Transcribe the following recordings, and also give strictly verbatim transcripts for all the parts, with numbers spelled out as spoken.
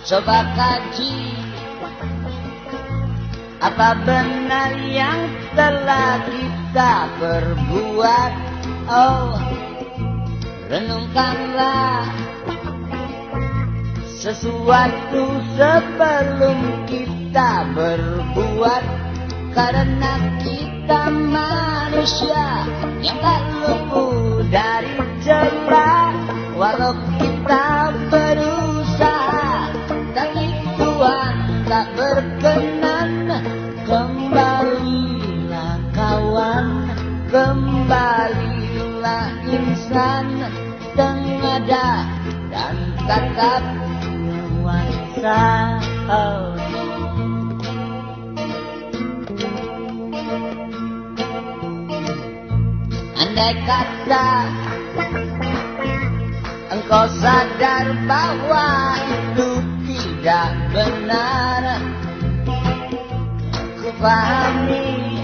Coba kaji, apa benar yang telah kita perbuat? Oh, renungkanlah sesuatu sebelum kita berbuat, karena kita manusia yang tak luput dari celah. Walau kita berusaha, tapi Tuhan tak berkenan. Kembalilah kawan, kembalilah insan, tengadah dan tatap nuansa. Oh. Andai kata engkau sadar bahwa itu tidak benar, ku pahami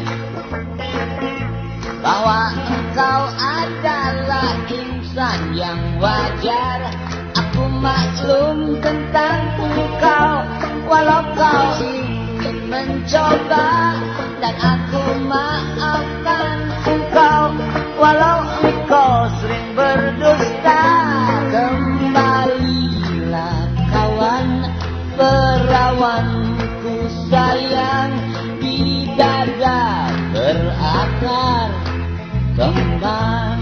bahwa engkau adalah insan yang wajar. Aku maklum tentang engkau, walau kau ingin mencoba, dan aku maafkan engkau walau engkau sering berdusta. Kembalilah kawan, perawanku sayang, di dada berakar kembang.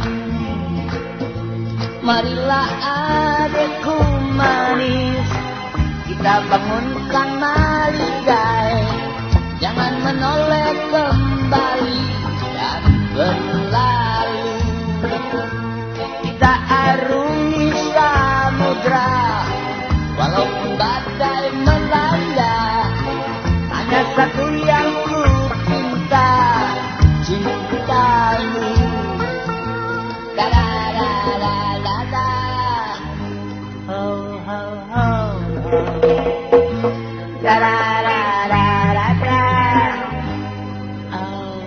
Marilah adikku manis, kita bangunkan maligai, jangan menoleh kembali dan berlalu. Kita arungi samudra, walaupun badai melanda, hanya satu yang ku cinta, cintamu. Da da da da da da, ho ho ho ho, da da da da da da, oh.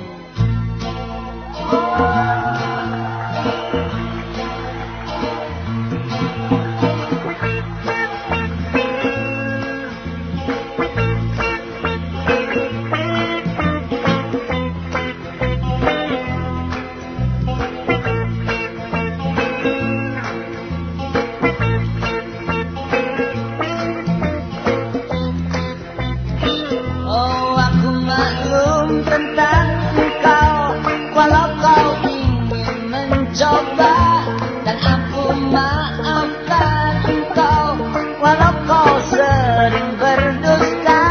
Tentang engkau, walau kau ingin mencoba, dan aku maafkan engkau walau kau sering berdusta.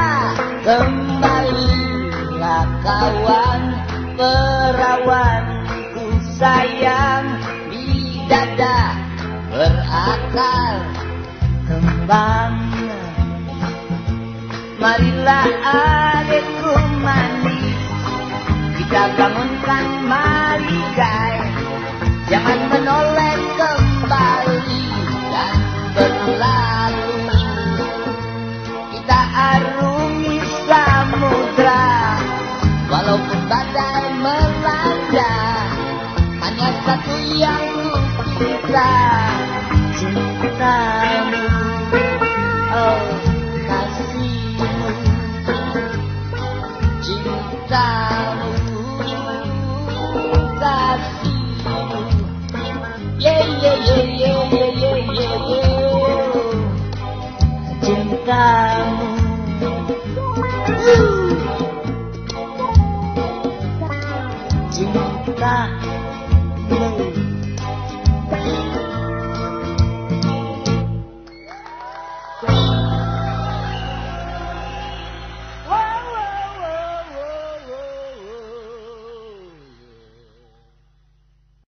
Kembalilah kawan, perawanku sayang, di dada berakar kembang. Marilah adikku manis, kita bangunkan maligai, jangan menoleh kembali dan berlalu. Kita arungi samudra, walaupun badai melanda, hanya satu yang ku cinta, cintamu. Oh, kasihmu, cintamu, kasihmu, yeah yeah yeah yeah yeah yeah yeah yeah, cintamu, uh. cinta.